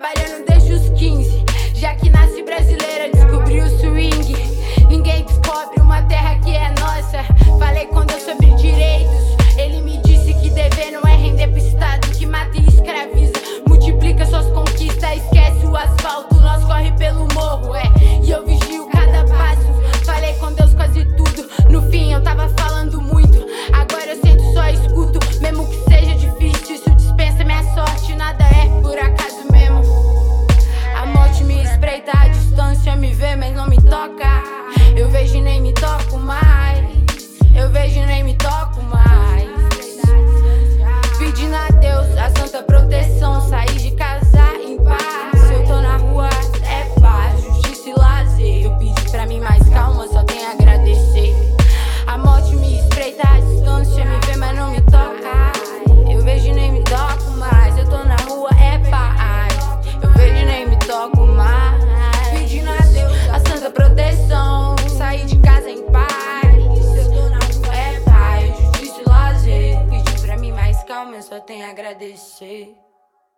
trabalhando desde os 15. Já que nasci brasileira, descobri o swing. Ninguém descobre uma terra que é nossa. Falei com Deus sobre direitos. Ele me disse que dever não é render pro Estado que mata e escraviza. Multiplica suas conquistas, esquece o asfalto. Nós corre pelo morro, e eu vigio cada passo. Falei com Deus quase tudo. No fim eu tava falando muito. Agora eu sento, só escuto. Mesmo que seja difícil, isso dispensa minha sorte. Nada é por acaso mesmo. A morte me espreita à distância, me vê, mas não me toca. Eu vejo e nem me toco mais. Eu vejo e nem me toco mais. Pedindo a Deus a santa proteção. Sair de casa em paz. Se eu tô na rua é paz, justiça e lazer. Eu pedi pra mim mais calma, só tenho a agradecer. A morte me espreita à distância, me vê, mas não me toca. Eu vejo e nem me toco mais. Eu tô na rua é paz. Eu vejo e nem me toco mais. Pedindo a Deus a santa proteção. Sair de casa em paz. Se eu tô na rua é paz, justiça e lazer. Pedi pra mim mais calma, eu só tenho a agradecer.